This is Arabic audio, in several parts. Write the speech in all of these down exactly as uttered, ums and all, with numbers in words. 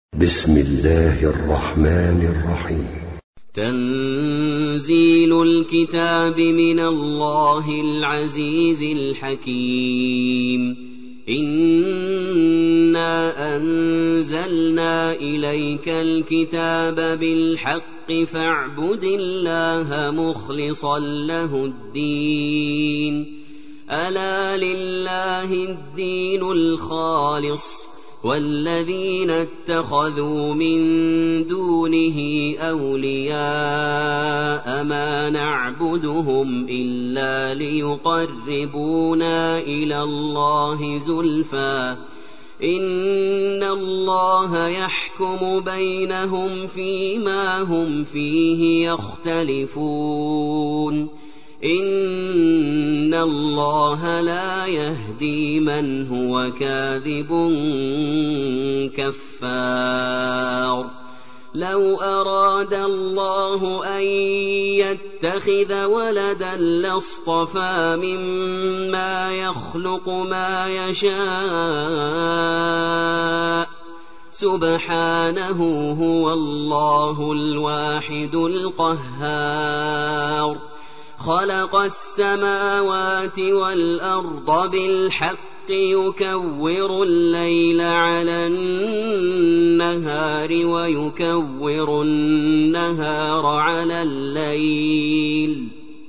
بسم الله الرحمن الرحيم. تنزيل الكتاب من الله العزيز الحكيم. إنا أنزلنا إليك الكتاب بالحق فاعبد الله مخلصا له الدين. ألا لله الدين الخالص والذين اتخذوا من دونه أولياء ما نعبدهم إلا ليقربونا إلى الله زلفى إن الله يحكم بينهم فيما هم فيه يختلفون. إن الله لا يهدي من هو كاذب كفار. لو أراد الله أن يتخذ ولدا لاصطفى مما يخلق ما يشاء سبحانه هو الله الواحد القهار. خلق السماوات والأرض بالحق يكور الليل على النهار ويكور النهار على الليل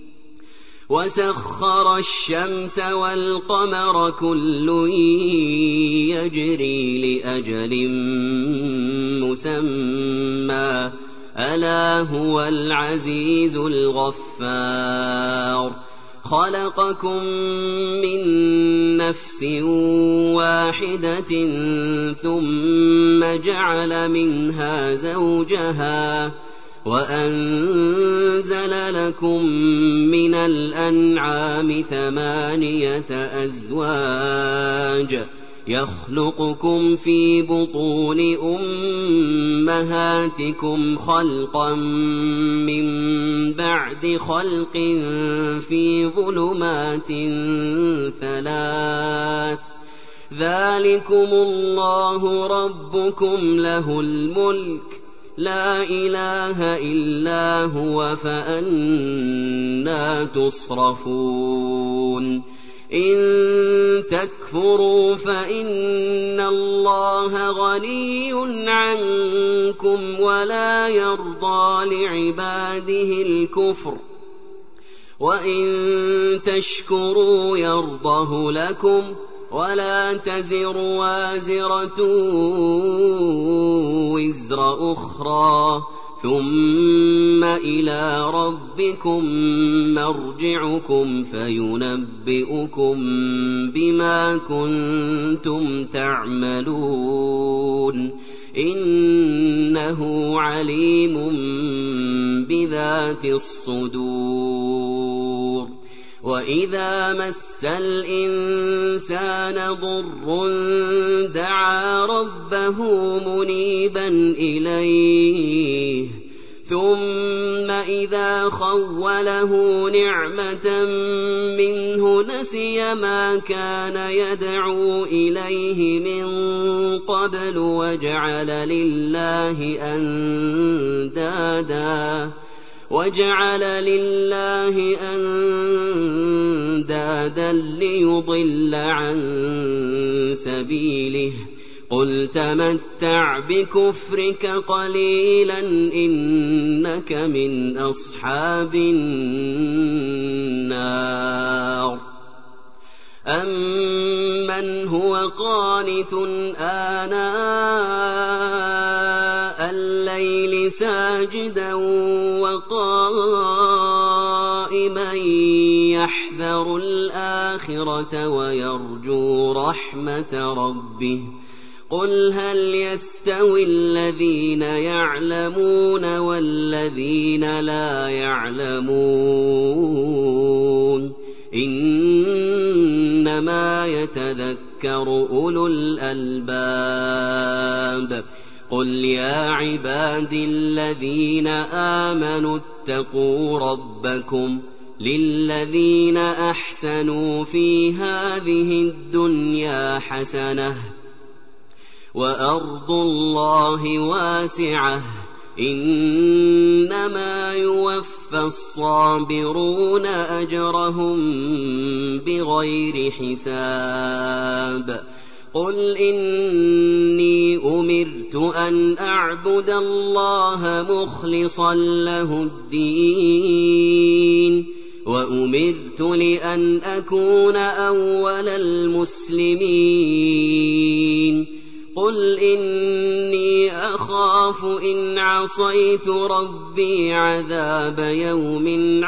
وسخر الشمس والقمر كل يجري لأجل مسمى ألا هو العزيز الغفار. خلقكم من نفس واحدة ثم جعل منها زوجها وأنزل لكم من الأنعام ثمانية أزواج يخلقكم في بطون أمهاتكم خلقا من بعد خلق في ظلمات ثلاث ذلكم الله ربكم له الملك لا إله إلا هو فأنى تصرفون. إن تكفروا فإن الله غني عنكم ولا يرضى لعباده الكفر وإن تشكروا يرضه لكم ولا تزر وازرة وزر أخرى ثم إلى ربكم مرجعكم فينبئكم بما كنتم تعملون. إنه عليم بذات الصدور. وإذا مس الإنسان ضر دعا ربه منيبا إليه ثم إذا خوله نعمة منه نسي ما كان يدعو إليه من قبل وجعل لله أندادا وجعل لله أندادا ليضل عن سبيله. قل تمتع بكفرك قليلا إنك من أصحاب النار. أمن هو قانت آناء الليل ساجدا وقائما يحذر الآخرة ويرجو رحمة ربه. قل هل يستوي الذين يعلمون والذين لا يعلمون إنما يتذكر أولو الألباب. قل يا عبادي الذين آمنوا اتقوا ربكم للذين أحسنوا في هذه الدنيا حسنة وأرض الله واسعة إنما يوفى الصابرون أجرهم بغير حساب قل إني أمرت أن أعبد الله مخلصا له الدين وأمرت لأن أكون أول المسلمين قل إني أخاف إن عصيت ربي عذاب يوم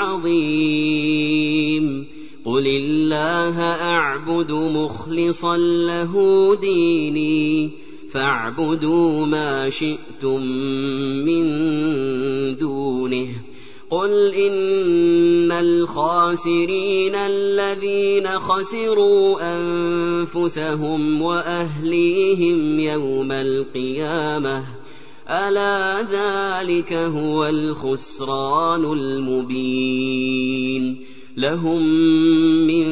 عظيم قل الله أعبد مخلصا له ديني فاعبدوا ما شئتم من دونه قل إن الخاسرين الذين خسروا أنفسهم وأهليهم يوم القيامة ألا ذلك هو الخسران المبين لهم من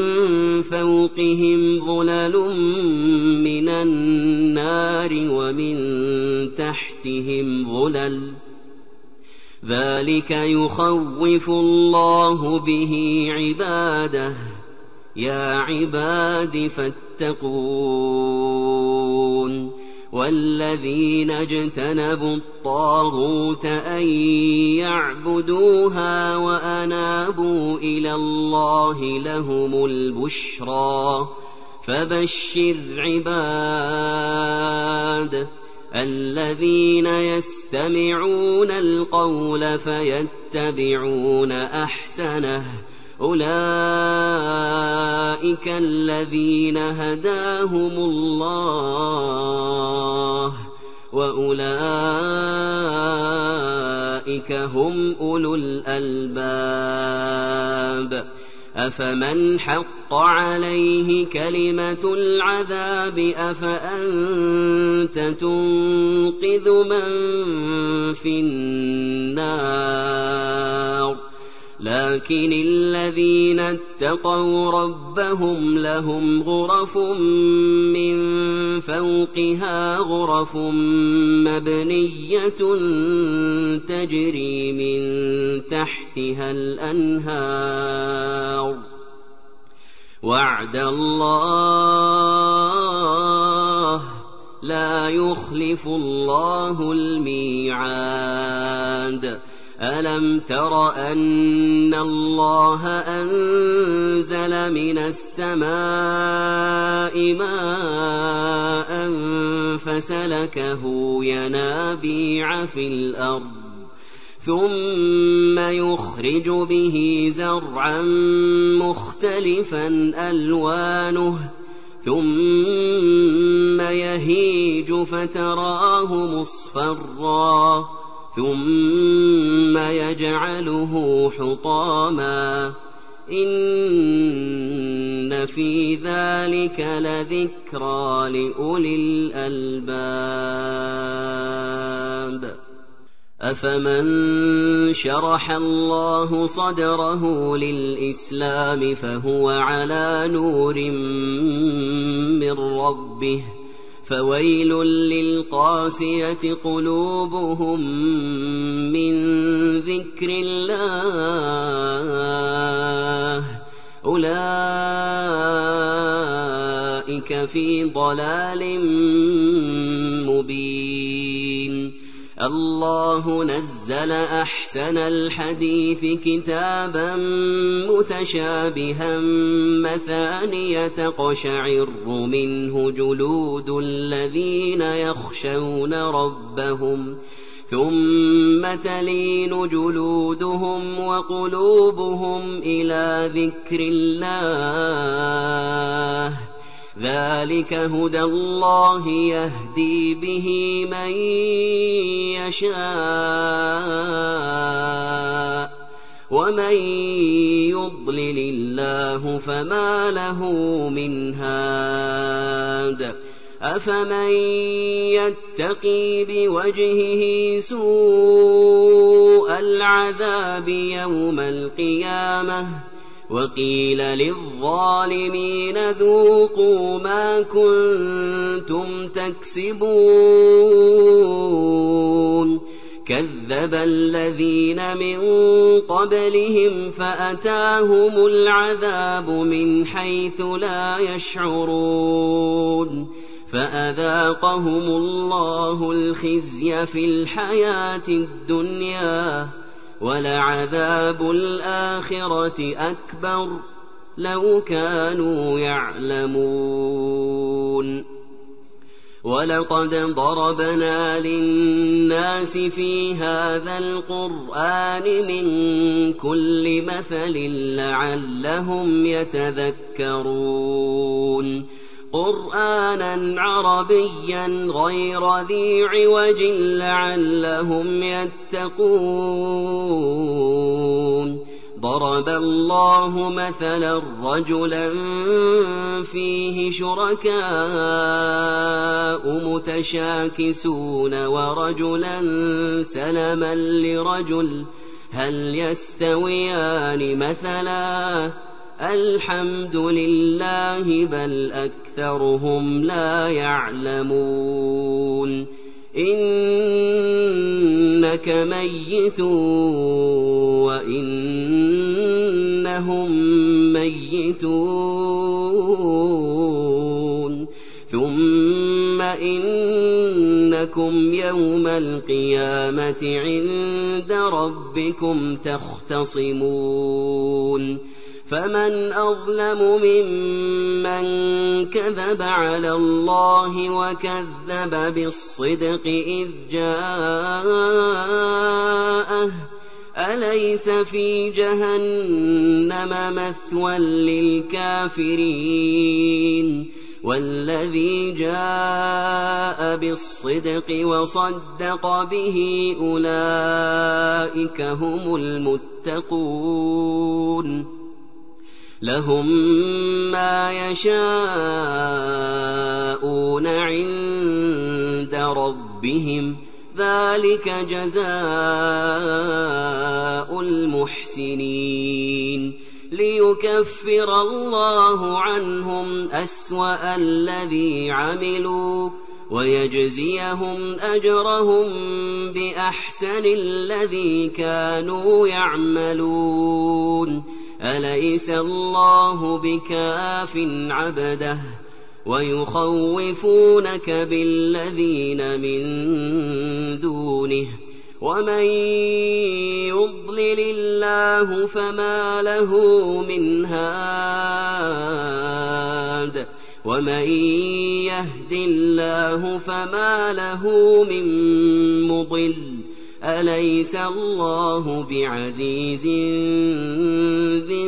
فوقهم ظلل من النار ومن تحتهم ظلل ذلك يخوف الله به عباده يا عباد فاتقون والذين اجتنبوا الطاغوت أن يعبدوها وأنابوا إلى الله لهم البشرى فبشر عباد الذين يستمعون القول فيتبعون أحسنه أولئك الذين هداهم الله وأولئك هم أولو الألباب أفمن حق عليه كلمة العذاب أفأنت تنقذ من في النار لكن الذين اتقوا ربهم لهم غرف من فوقها غرف مبنية تجري من تحتها الأنهار وعد الله لا يخلف الله الميعاد ألم تر أن الله أنزل من السماء ماء فسلكه ينابيع في الأرض ثم يخرج به زرعا مختلفا ألوانه ثم يهيج فتراه مصفرا ثم يجعله حطاما إن في ذلك لذكرى لأولي الألباب أفمن شرح الله صدره للإسلام فهو على نور من ربه فويل للقاسية قلوبهم من ذكر الله أولئك في ضلال مبين الله نزل أحسن الحديث كتابا متشابها مثانية تقشعر منه جلود الذين يخشون ربهم ثم تلين جلودهم وقلوبهم إلى ذكر الله ذلك هدى الله يهدي به من يشاء ومن يضلل الله فما له من هاد أفمن يتقي بوجهه سوء العذاب يوم القيامة وقيل للظالمين ذوقوا ما كنتم تكسبون كذب الذين من قبلهم فأتاهم العذاب من حيث لا يشعرون فأذاقهم الله الخزي في الحياة الدنيا ولعذاب الآخرة أكبر لو كانوا يعلمون ولقد ضربنا للناس في هذا القرآن من كل مثل لعلهم يتذكرون قرآنا عربيا غير ذي عوج لعلهم يتقون ضرب الله مثلا رجلا فيه شركاء متشاكسون ورجلا سلما لرجل هل يستويان مثلا الحمد لله بل أكثرهم لا يعلمون إنك ميت وإنهم ميتون ثم إنكم يوم القيامة عند ربكم تختصمون فمن أظلم ممن كذب على الله وكذب بالصدق إذ جاءه أليس في جهنم مثوى للكافرين والذي جاء بالصدق وصدق به أولئك هم المتقون لهم ما يشاءون عند ربهم ذلك جزاء المحسنين ليكفر الله عنهم أسوأ الذي عملوا ويجزيهم أجرهم بأحسن الذي كانوا يعملون أليس الله بكاف عبده ويخوفونك بالذين من دونه ومن يضلل الله فما له من هاد ومن يهد الله فما له من مضل أليس الله بعزيز ذي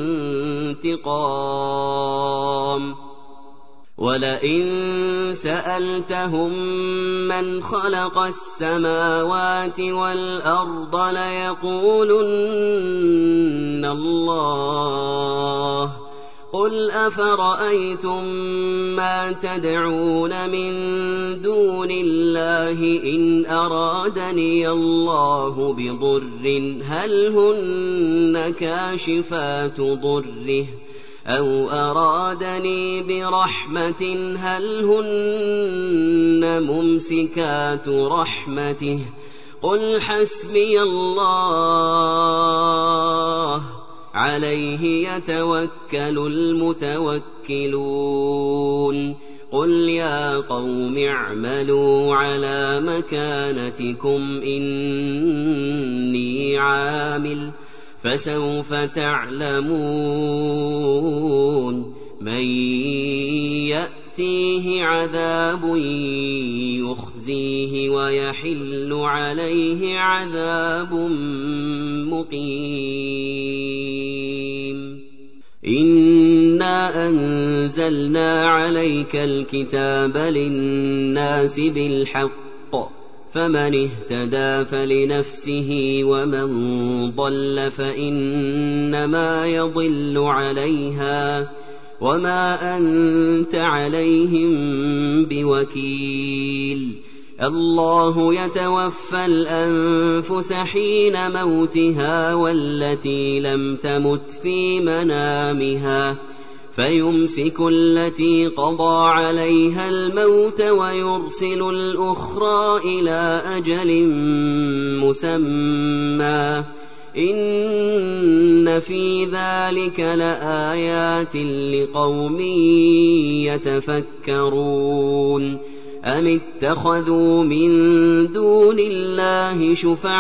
انتقام ولئن سألتهم من خلق السماوات والأرض ليقولن الله قل أفرأيتم ما تدعون من دون الله إن أرادني الله بضر هل هن كاشفات ضره أو أرادني برحمة هل هن ممسكات رحمته قل حسبي الله عليه يتوكل المتوكلون قل يا قوم اعملوا على مكانتكم إني عامل فسوف تعلمون من يأتيه عذاب يخزيه ويحل عليه عذاب مقيم إنا أنزلنا عليك الكتاب للناس بالحق فمن اهتدى فلنفسه ومن ضل فإنما يضل عليها وما أنت عليهم بوكيل الله يتوفى الأنفس حين موتها والتي لم تمت في منامها فيمسك التي قضى عليها الموت ويرسل الأخرى إلى أجل مسمى إن في ذلك لآيات لقوم يتفكرون أم اتخذوا من دون الله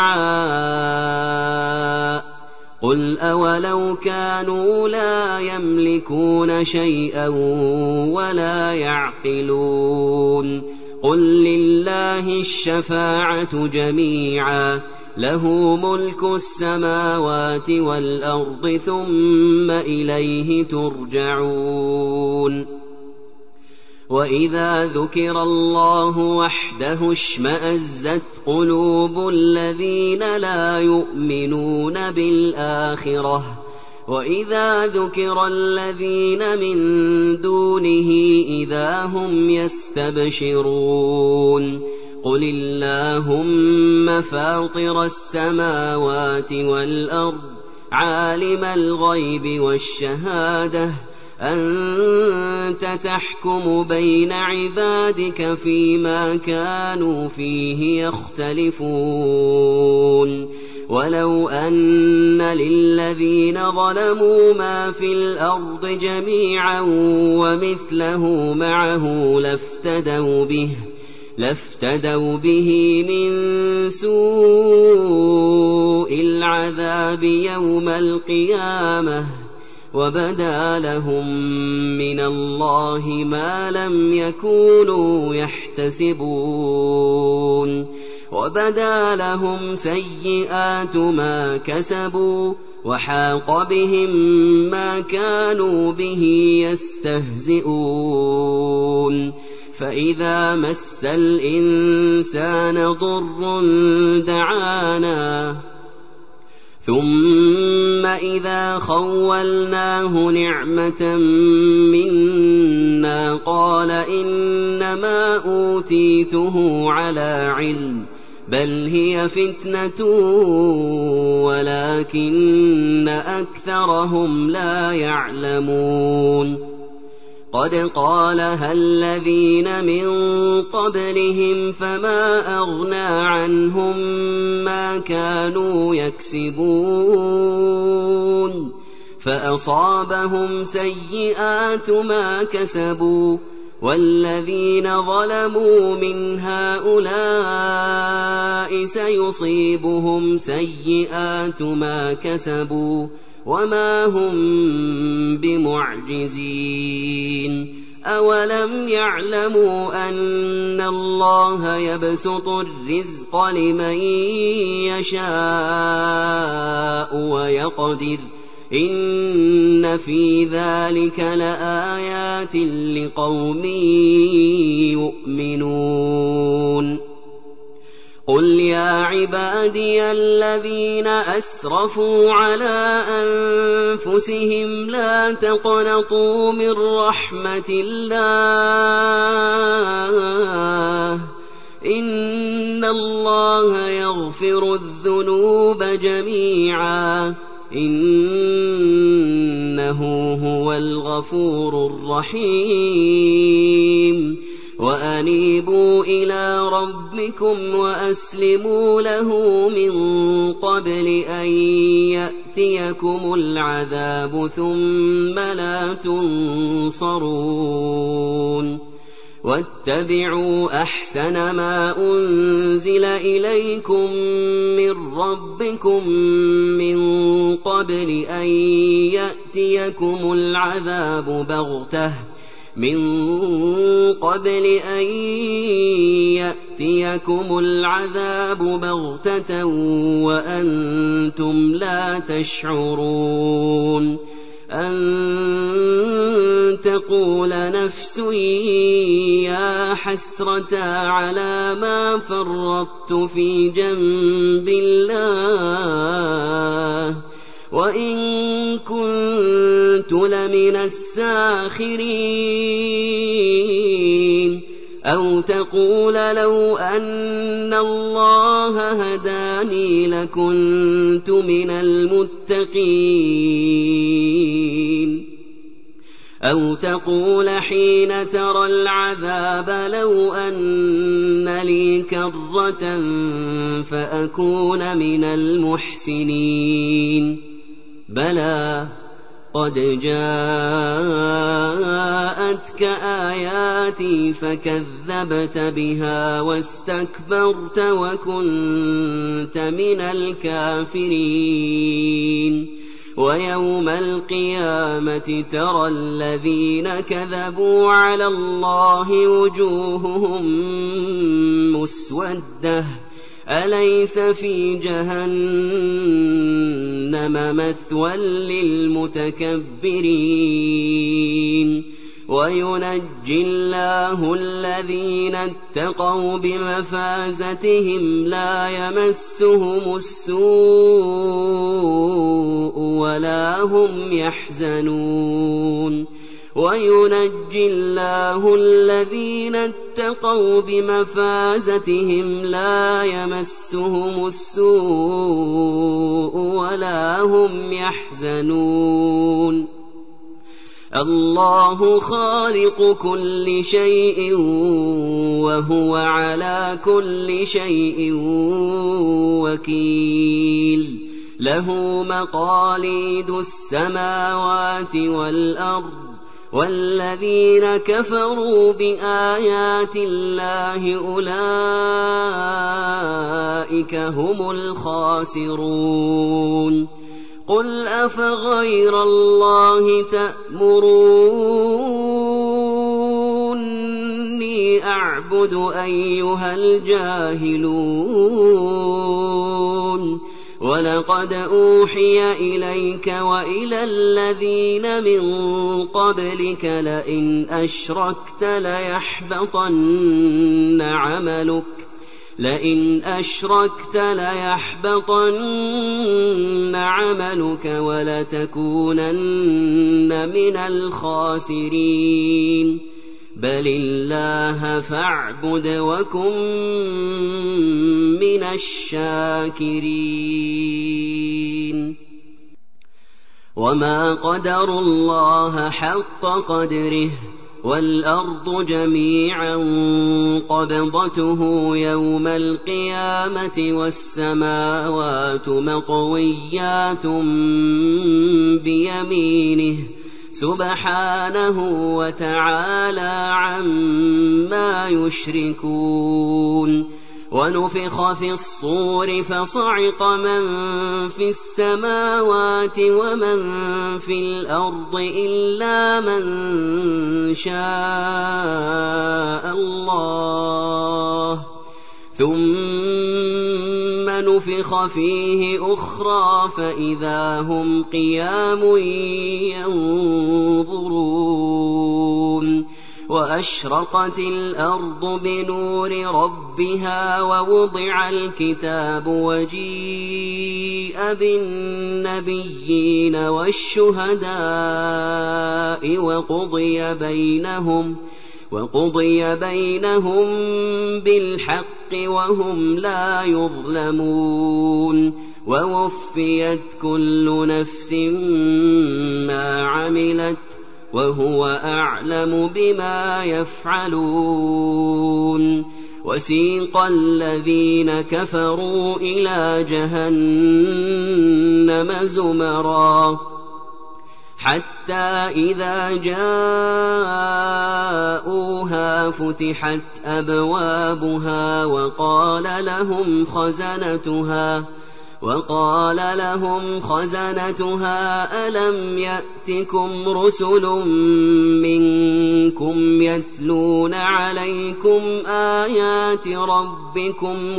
شفعاء قل أولو كانوا لا يملكون شيئا ولا يعقلون قل لله الشفاعة جميعا له ملك السماوات والأرض ثم إليه ترجعون وإذا ذكر الله وحده اشمأزت قلوب الذين لا يؤمنون بالآخرة وإذا ذكر الذين من دونه إذا هم يستبشرون قل اللهم فاطر السماوات والأرض عالم الغيب والشهادة أنت تحكم بين عبادك فيما كانوا فيه يختلفون ولو أن للذين ظلموا ما في الأرض جميعا ومثله معه لافتدوا به لافتدوا به من سوء العذاب يوم القيامة وبدا لهم من الله ما لم يكونوا يحتسبون وبدا لهم سيئات ما كسبوا وحاق بهم ما كانوا به يستهزئون فإذا مس الإنسان ضر دعانا ثم إذا خولناه نعمة منا قال إنما أوتيته على علم بل هي فتنة ولكن أكثرهم لا يعلمون قد قالها الذين من قبلهم فما أغنى عنهم ما كانوا يكسبون فأصابهم سيئات ما كسبوا والذين ظلموا من هؤلاء سيصيبهم سيئات ما كسبوا وما هم بمعجزين أولم يعلموا أن الله يبسط الرزق لمن يشاء ويقدر إن في ذلك لآيات لقوم يؤمنون قل يا عبادي الذين أسرفوا على أنفسهم لا تقنطوا من رحمة الله إن الله يغفر الذنوب جميعا إنه هو الغفور الرحيم وأنيبوا إلى ربكم وأسلموا له من قبل أن يأتيكم العذاب ثم لا تنصرون واتبعوا أحسن ما أنزل إليكم من ربكم من قبل أن يأتيكم العذاب بغتة من قبل أن يأتيكم العذاب بغتة وأنتم لا تشعرون أن تقول نفس يا حسرة على ما فرطت في جنب الله وإن كنت لمن الساخرين أو تقول لو أن الله هداني لكنت من المتقين أو تقول حين ترى العذاب لو أن لي كرة فأكون من المحسنين بلى قد جاءتك آياتي فكذبت بها واستكبرت وكنت من الكافرين ويوم القيامة ترى الذين كذبوا على الله وجوههم مسودة أليس في جهنم مثوى للمتكبرين وينجي الله الذين اتقوا بمفازتهم لا يمسهم السوء ولا هم يحزنون وينجي الله الذين اتقوا بمفازتهم لا يمسهم السوء ولا هم يحزنون الله خالق كل شيء وهو على كل شيء وكيل له مقاليد السماوات والأرض والذين كفروا بآيات الله أولئك هم الخاسرون قل أفغير الله تأمروني أعبد أيها الجاهلون ولقد أوحي إليك وإلى الذين من قبلك لئن أشركت ليحبطن عملك لئن أشركت ليحبطن عملك ولتكونن من الخاسرين بل الله فاعبد وكن من الشاكرين وما قدروا الله حق قدره والأرض جميعا قبضته يوم القيامة والسماوات مطويات بيمينه سبحانه وتعالى عما يشركون ونفخ في الصور فصعق من في السماوات ومن في الأرض إلا من شاء الله ثم نفخ فيه أخرى فإذا هم قيام ينظرون وأشرقت الأرض بنور ربها ووضع الكتاب وجيء بالنبيين والشهداء وقضي بينهم وقضي بينهم بالحق وهم لا يظلمون ووفيت كل نفس ما عملت وهو أعلم بما يفعلون وسيق الذين كفروا إلى جهنم زمرا حتى إذا جاءوها فتحت أبوابها وقال لهم خزنتها وقال لهم خزنتها ألم يأتكم رسل منكم يتلون عليكم آيات ربكم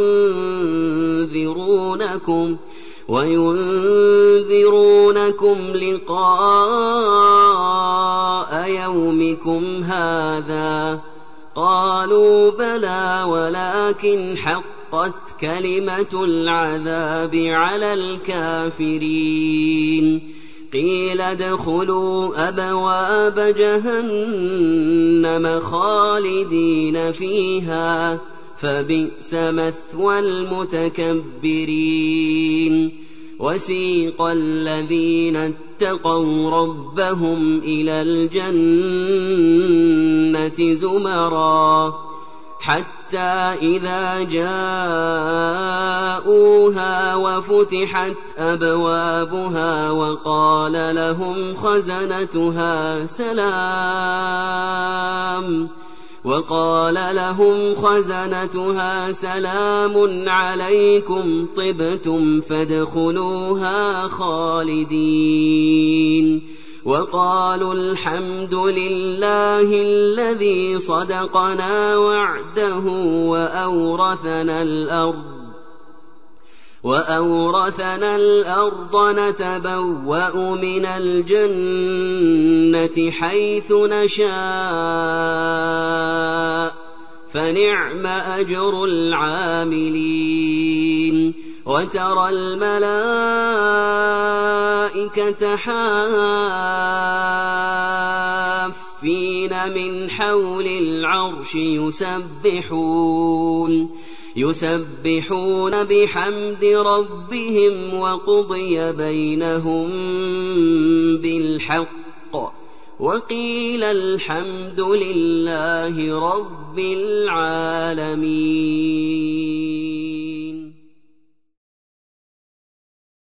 وينذرونكم وينذرونكم لقاء يومكم هذا قالوا بلى ولكن حقت كلمة العذاب على الكافرين قيل ادخلوا أبواب جهنم خالدين فيها فبئس مثوى المتكبرين وسيق الذين اتقوا ربهم إلى الجنة زمرا حتى إذا جاءوها وفتحت أبوابها وقال لهم خزنتها سلام وقال لهم خزنتها سلام عليكم طبتم فادخلوها خالدين وقالوا الحمد لله الذي صدقنا وعده وأورثنا الأرض وأورثنا الأرض نتبوأ من الجنة حيث نشاء فنعم أجر العاملين وترى الملائكة حافين من حول العرش يسبحون يسبحون بحمد ربهم وقضي بينهم بالحق وقيل الحمد لله رب العالمين.